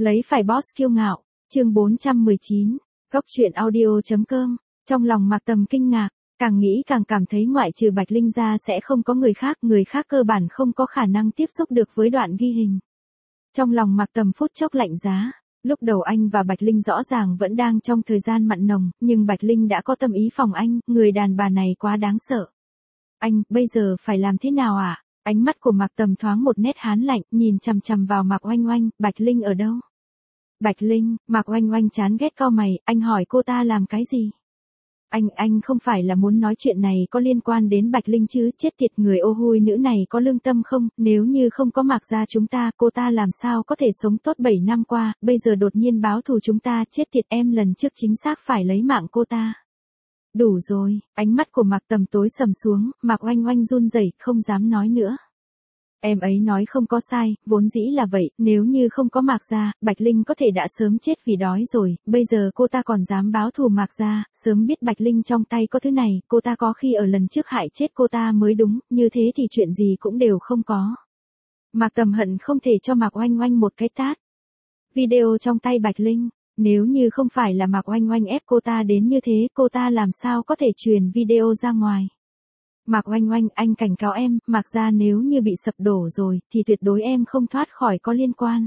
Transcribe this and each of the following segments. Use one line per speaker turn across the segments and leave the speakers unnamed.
Lấy phải boss kiêu ngạo, chương 419, góc truyện audio.com, trong lòng Mạc Tầm kinh ngạc, càng nghĩ càng cảm thấy ngoại trừ Bạch Linh ra sẽ không có người khác cơ bản không có khả năng tiếp xúc được với đoạn ghi hình. Trong lòng Mạc Tầm phút chốc lạnh giá, lúc đầu anh và Bạch Linh rõ ràng vẫn đang trong thời gian mặn nồng, nhưng Bạch Linh đã có tâm ý phòng anh, người đàn bà này quá đáng sợ. Anh, bây giờ phải làm thế nào ạ? Ánh mắt của Mạc Tầm thoáng một nét hán lạnh, nhìn chằm chằm vào Mạc Oanh Oanh, Bạch Linh ở đâu? Bạch Linh, Mạc Oanh Oanh chán ghét cau mày, anh hỏi cô ta làm cái gì? Anh không phải là muốn nói chuyện này có liên quan đến Bạch Linh chứ, chết tiệt, người ô hôi nữ này có lương tâm không, nếu như không có Mạc gia chúng ta, cô ta làm sao có thể sống tốt 7 năm qua, bây giờ đột nhiên báo thù chúng ta, chết tiệt, em lần trước chính xác phải lấy mạng cô ta. Đủ rồi, ánh mắt của Mạc Tầm tối sầm xuống, Mạc Oanh Oanh run rẩy, không dám nói nữa. Em ấy nói không có sai, vốn dĩ là vậy, nếu như không có Mạc gia, Bạch Linh có thể đã sớm chết vì đói rồi, bây giờ cô ta còn dám báo thù Mạc gia, sớm biết Bạch Linh trong tay có thứ này, cô ta có khi ở lần trước hại chết cô ta mới đúng, như thế thì chuyện gì cũng đều không có. Mạc Tầm hận không thể cho Mạc Oanh Oanh một cái tát. Video trong tay Bạch Linh, nếu như không phải là Mạc Oanh Oanh ép cô ta đến như thế, cô ta làm sao có thể truyền video ra ngoài. Mạc Oanh Oanh, anh cảnh cáo em, Mạc gia nếu như bị sập đổ rồi, thì tuyệt đối em không thoát khỏi có liên quan.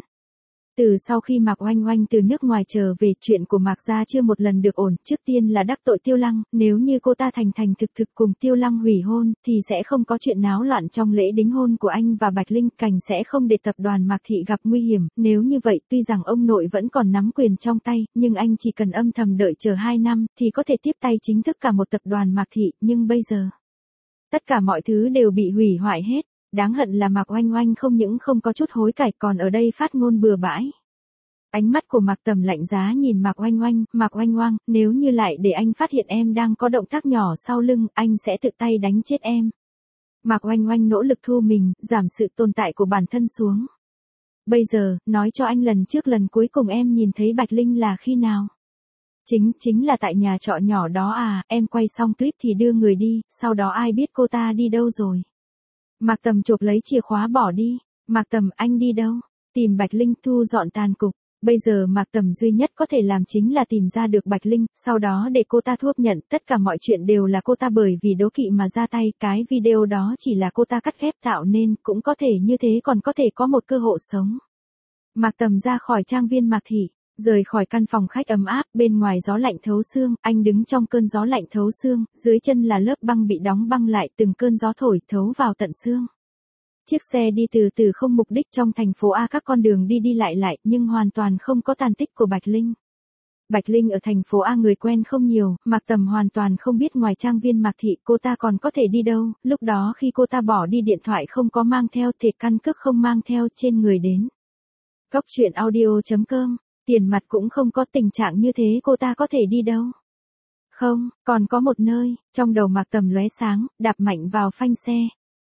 Từ sau khi Mạc Oanh Oanh từ nước ngoài trở về, chuyện của Mạc gia chưa một lần được ổn, trước tiên là đắc tội Tiêu Lăng, nếu như cô ta thành thực cùng Tiêu Lăng hủy hôn, thì sẽ không có chuyện náo loạn trong lễ đính hôn của anh và Bạch Linh, cảnh sẽ không để tập đoàn Mạc Thị gặp nguy hiểm, nếu như vậy, tuy rằng ông nội vẫn còn nắm quyền trong tay, nhưng anh chỉ cần âm thầm đợi chờ 2 năm, thì có thể tiếp tay chính thức cả một tập đoàn Mạc Thị, nhưng bây giờ tất cả mọi thứ đều bị hủy hoại hết, đáng hận là Mạc Oanh Oanh không những không có chút hối cải còn ở đây phát ngôn bừa bãi. Ánh mắt của Mạc Tầm lạnh giá nhìn Mạc Oanh Oanh, Mạc Oanh Oanh, nếu như lại để anh phát hiện em đang có động tác nhỏ sau lưng, anh sẽ tự tay đánh chết em. Mạc Oanh Oanh nỗ lực thu mình, giảm sự tồn tại của bản thân xuống. Bây giờ, nói cho anh lần cuối cùng em nhìn thấy Bạch Linh là khi nào? Chính là tại nhà trọ nhỏ đó à, em quay xong clip thì đưa người đi, sau đó ai biết cô ta đi đâu rồi. Mạc Tầm chộp lấy chìa khóa bỏ đi. Mạc Tầm, anh đi đâu? Tìm Bạch Linh, thu dọn tàn cục. Bây giờ Mạc Tầm duy nhất có thể làm chính là tìm ra được Bạch Linh, sau đó để cô ta thuốc nhận, tất cả mọi chuyện đều là cô ta bởi vì đố kỵ mà ra tay, cái video đó chỉ là cô ta cắt ghép tạo nên, cũng có thể như thế còn có thể có một cơ hội sống. Mạc Tầm ra khỏi trang viên Mạc Thị. Rời khỏi căn phòng khách ấm áp, bên ngoài gió lạnh thấu xương, anh đứng trong cơn gió lạnh thấu xương, dưới chân là lớp băng bị đóng băng lại, từng cơn gió thổi thấu vào tận xương. Chiếc xe đi từ từ không mục đích trong thành phố A, các con đường đi lại, nhưng hoàn toàn không có tàn tích của Bạch Linh. Bạch Linh ở thành phố A người quen không nhiều, Mạc Tầm hoàn toàn không biết ngoài trang viên Mạc Thị cô ta còn có thể đi đâu, lúc đó khi cô ta bỏ đi điện thoại không có mang theo, thẻ căn cước không mang theo, trên người đến. Góc truyện audio.com. Tiền mặt cũng không có, tình trạng như thế cô ta có thể đi đâu? Không, còn có một nơi, trong đầu Mạc Tầm lóe sáng, đạp mạnh vào phanh xe.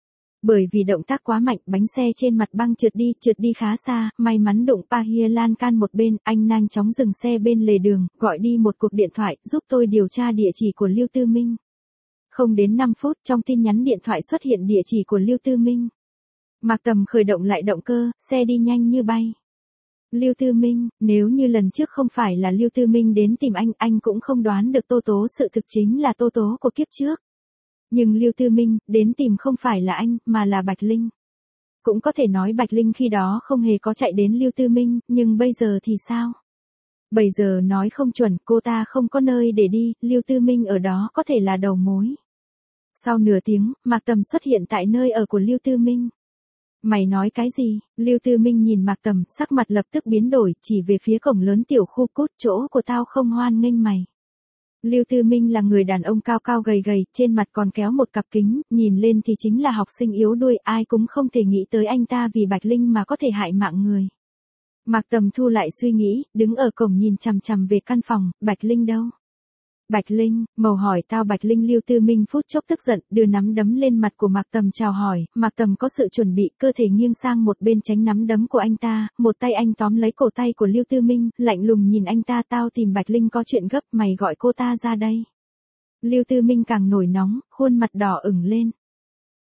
Bởi vì động tác quá mạnh, bánh xe trên mặt băng trượt đi khá xa, may mắn đụng Pahia lan can một bên, anh nhanh chóng dừng xe bên lề đường, gọi đi một cuộc điện thoại, giúp tôi điều tra địa chỉ của Lưu Tư Minh. Không đến 5 phút, trong tin nhắn điện thoại xuất hiện địa chỉ của Lưu Tư Minh. Mạc Tầm khởi động lại động cơ, xe đi nhanh như bay. Lưu Tư Minh, nếu như lần trước không phải là Lưu Tư Minh đến tìm anh cũng không đoán được Tô Tố sự thực chính là Tô Tố của kiếp trước. Nhưng Lưu Tư Minh, đến tìm không phải là anh, mà là Bạch Linh. Cũng có thể nói Bạch Linh khi đó không hề có chạy đến Lưu Tư Minh, nhưng bây giờ thì sao? Bây giờ nói không chuẩn, cô ta không có nơi để đi, Lưu Tư Minh ở đó có thể là đầu mối. Sau nửa tiếng, Mạc Tầm xuất hiện tại nơi ở của Lưu Tư Minh. Mày nói cái gì? Lưu Tư Minh nhìn Mạc Tầm, sắc mặt lập tức biến đổi, chỉ về phía cổng lớn, tiểu khu, cút, chỗ của tao không hoan nghênh mày. Lưu Tư Minh là người đàn ông cao cao gầy gầy, trên mặt còn kéo một cặp kính, nhìn lên thì chính là học sinh yếu đuôi, ai cũng không thể nghĩ tới anh ta vì Bạch Linh mà có thể hại mạng người. Mạc Tầm thu lại suy nghĩ, đứng ở cổng nhìn chằm chằm về căn phòng, Bạch Linh đâu? Bạch Linh, màu hỏi tao Bạch Linh. Lưu Tư Minh phút chốc tức giận, đưa nắm đấm lên mặt của Mạc Tầm chào hỏi, Mạc Tầm có sự chuẩn bị, cơ thể nghiêng sang một bên tránh nắm đấm của anh ta, một tay anh tóm lấy cổ tay của Lưu Tư Minh, lạnh lùng nhìn anh ta, tao tìm Bạch Linh có chuyện gấp, mày gọi cô ta ra đây. Lưu Tư Minh càng nổi nóng, khuôn mặt đỏ ửng lên.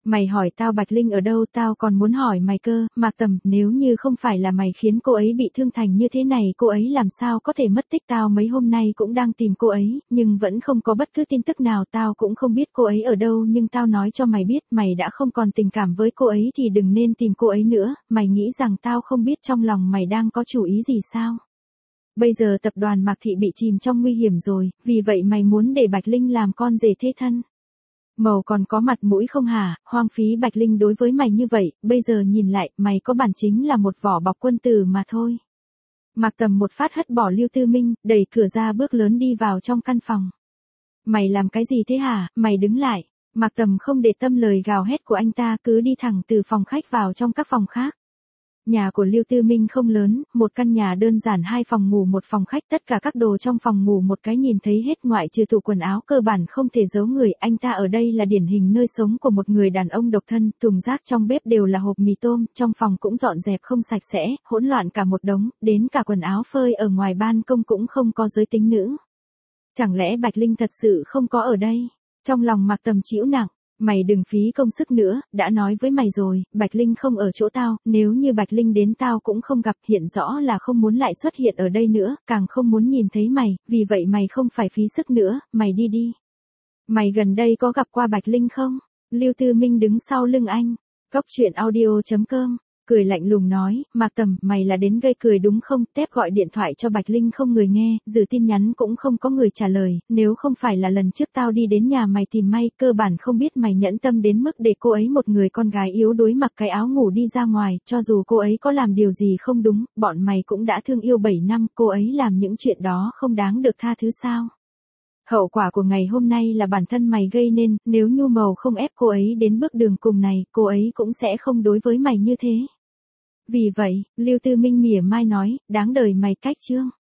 Mày hỏi tao Bạch Linh ở đâu, tao còn muốn hỏi mày cơ, Mạc Tầm, nếu như không phải là mày khiến cô ấy bị thương thành như thế này, cô ấy làm sao có thể mất tích, tao mấy hôm nay cũng đang tìm cô ấy, nhưng vẫn không có bất cứ tin tức nào, tao cũng không biết cô ấy ở đâu, nhưng tao nói cho mày biết, mày đã không còn tình cảm với cô ấy thì đừng nên tìm cô ấy nữa, mày nghĩ rằng tao không biết trong lòng mày đang có chủ ý gì sao? Bây giờ tập đoàn Mạc Thị bị chìm trong nguy hiểm rồi, vì vậy mày muốn để Bạch Linh làm con rể thế thân. Màu còn có mặt mũi không hả, hoang phí Bạch Linh đối với mày như vậy, bây giờ nhìn lại, mày có bản chính là một vỏ bọc quân tử mà thôi. Mạc Tầm một phát hất bỏ Lưu Tư Minh, đẩy cửa ra bước lớn đi vào trong căn phòng. Mày làm cái gì thế hả, mày đứng lại. Mạc Tầm không để tâm lời gào hét của anh ta, cứ đi thẳng từ phòng khách vào trong các phòng khác. Nhà của Lưu Tư Minh không lớn, một căn nhà đơn giản 2 phòng ngủ 1 phòng khách, tất cả các đồ trong phòng ngủ một cái nhìn thấy hết, ngoại trừ tủ quần áo cơ bản không thể giấu người, anh ta ở đây là điển hình nơi sống của một người đàn ông độc thân, thùng rác trong bếp đều là hộp mì tôm, trong phòng cũng dọn dẹp không sạch sẽ, hỗn loạn cả một đống, đến cả quần áo phơi ở ngoài ban công cũng không có giới tính nữ. Chẳng lẽ Bạch Linh thật sự không có ở đây? Trong lòng Mạc Tầm chịu nặng. Mày đừng phí công sức nữa, đã nói với mày rồi, Bạch Linh không ở chỗ tao, nếu như Bạch Linh đến tao cũng không gặp, hiện rõ là không muốn lại xuất hiện ở đây nữa, càng không muốn nhìn thấy mày, vì vậy mày không phải phí sức nữa, mày đi đi. Mày gần đây có gặp qua Bạch Linh không? Lưu Tư Minh đứng sau lưng anh. Góc truyện audio.com, cười lạnh lùng nói, Mạc Tầm, mày là đến gây cười đúng không? Tép gọi điện thoại cho Bạch Linh không người nghe, gửi tin nhắn cũng không có người trả lời, nếu không phải là lần trước tao đi đến nhà mày tìm may, cơ bản không biết mày nhẫn tâm đến mức để cô ấy một người con gái yếu đuối mặc cái áo ngủ đi ra ngoài, cho dù cô ấy có làm điều gì không đúng, bọn mày cũng đã thương yêu 7 năm, cô ấy làm những chuyện đó không đáng được tha thứ sao? Hậu quả của ngày hôm nay là bản thân mày gây nên, nếu Nhu Mầu không ép cô ấy đến bước đường cùng này, cô ấy cũng sẽ không đối với mày như thế. Vì vậy, Lưu Tư Minh mỉa mai nói, đáng đời mày cách chương.